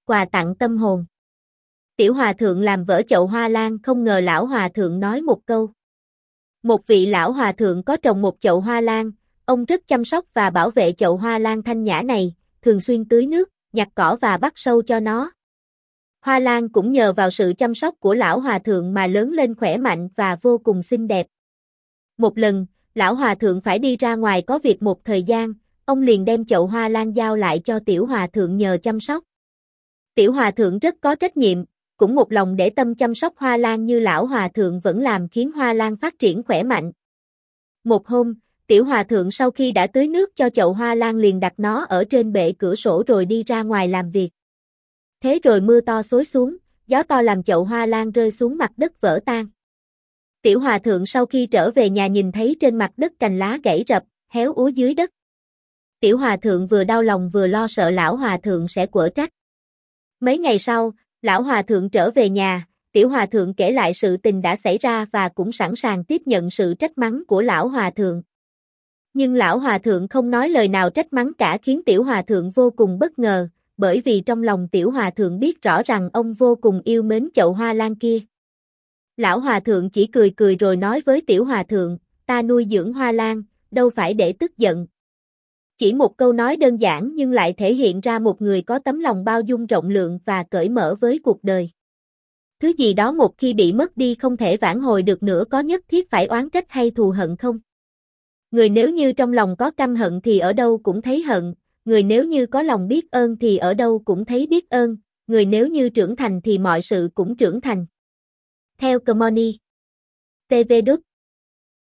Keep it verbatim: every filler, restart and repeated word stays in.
quà tặng tâm hồn. Tiểu hòa thượng làm vỡ chậu hoa lan, không ngờ lão hòa thượng nói một câu. Một vị lão hòa thượng có trồng một chậu hoa lan, ông rất chăm sóc và bảo vệ chậu hoa lan thanh nhã này, thường xuyên tưới nước, nhặt cỏ và bắt sâu cho nó. Hoa lan cũng nhờ vào sự chăm sóc của lão hòa thượng mà lớn lên khỏe mạnh và vô cùng xinh đẹp. Một lần, lão hòa thượng phải đi ra ngoài có việc một thời gian, ông liền đem chậu hoa lan giao lại cho tiểu hòa thượng nhờ chăm sóc. Tiểu hòa thượng rất có trách nhiệm, cũng một lòng để tâm chăm sóc hoa lan như lão hòa thượng vẫn làm, khiến hoa lan phát triển khỏe mạnh. Một hôm, tiểu hòa thượng sau khi đã tưới nước cho chậu hoa lan liền đặt nó ở trên bệ cửa sổ rồi đi ra ngoài làm việc. Thế rồi mưa to xối xuống, gió to làm chậu hoa lan rơi xuống mặt đất vỡ tan. Tiểu hòa thượng sau khi trở về nhà nhìn thấy trên mặt đất cành lá gãy rập, héo úa dưới đất. Tiểu hòa thượng vừa đau lòng vừa lo sợ lão hòa thượng sẽ quở trách. Mấy ngày sau, lão hòa thượng trở về nhà, tiểu hòa thượng kể lại sự tình đã xảy ra và cũng sẵn sàng tiếp nhận sự trách mắng của lão hòa thượng. Nhưng lão hòa thượng không nói lời nào trách mắng cả, khiến tiểu hòa thượng vô cùng bất ngờ, bởi vì trong lòng tiểu hòa thượng biết rõ rằng ông vô cùng yêu mến chậu hoa lan kia. Lão hòa thượng chỉ cười cười rồi nói với tiểu hòa thượng, ta nuôi dưỡng hoa lan, đâu phải để tức giận. Chỉ một câu nói đơn giản nhưng lại thể hiện ra một người có tấm lòng bao dung rộng lượng và cởi mở với cuộc đời. Thứ gì đó một khi bị mất đi không thể vãn hồi được nữa, có nhất thiết phải oán trách hay thù hận không? Người nếu như trong lòng có căm hận thì ở đâu cũng thấy hận, người nếu như có lòng biết ơn thì ở đâu cũng thấy biết ơn, người nếu như trưởng thành thì mọi sự cũng trưởng thành. Theo Comony. tê vê đút